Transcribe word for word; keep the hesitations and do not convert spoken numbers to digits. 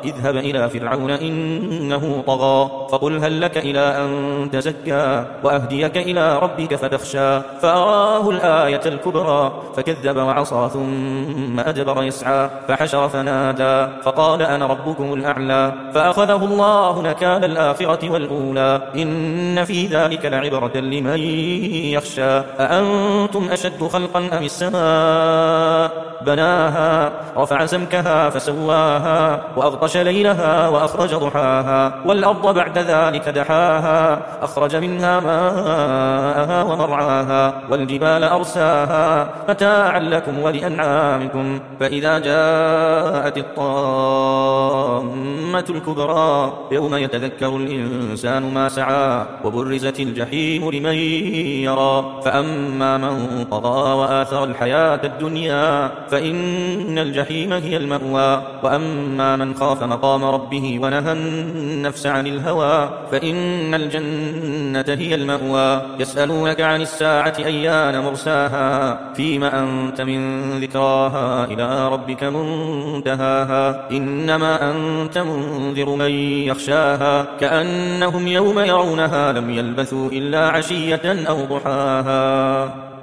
اذهب إلى فرعون إنه طغى فقل هل لك إلى أن تزكى وأهديك إلى ربك فتخشى فأراه الآية الكبرى فكذب وعصى ثم أدبر يسعى فحشر فنادى فقال أنا ربكم الأعلى فأخذه الله نكال الآخرة والأولى إن في ذلك لعبرة لمن يخشى أأنتم أشد خلقا أم السماء بناها رفع سمكها فسواها وأغطش ليلها وأخرج ضحاها والأرض بعد ذلك دحاها أخرج منها ماءها ومرعاها والجبال أرساها متاعا لكم ولأنعامكم فإذا جاءت الطامة الكبرى يوم يتذكر الإنسان ما سعى وبرزت الجحيم لمن يرى فأما من طغى وآثر الحياة الدنيا فإن الجحيم هي المأوى وأما من خاف مقام ربه ونهى النفس عن الهوى فإن الجنة هي المأوى يسألونك عن الساعة أيان مرساها فيما أنت من ذكراها إلى ربك منتهاها إنما أنت منذر من يخشاها كأنهم يوم يرونها لم يلبثوا إلا عشية أو ضحاها.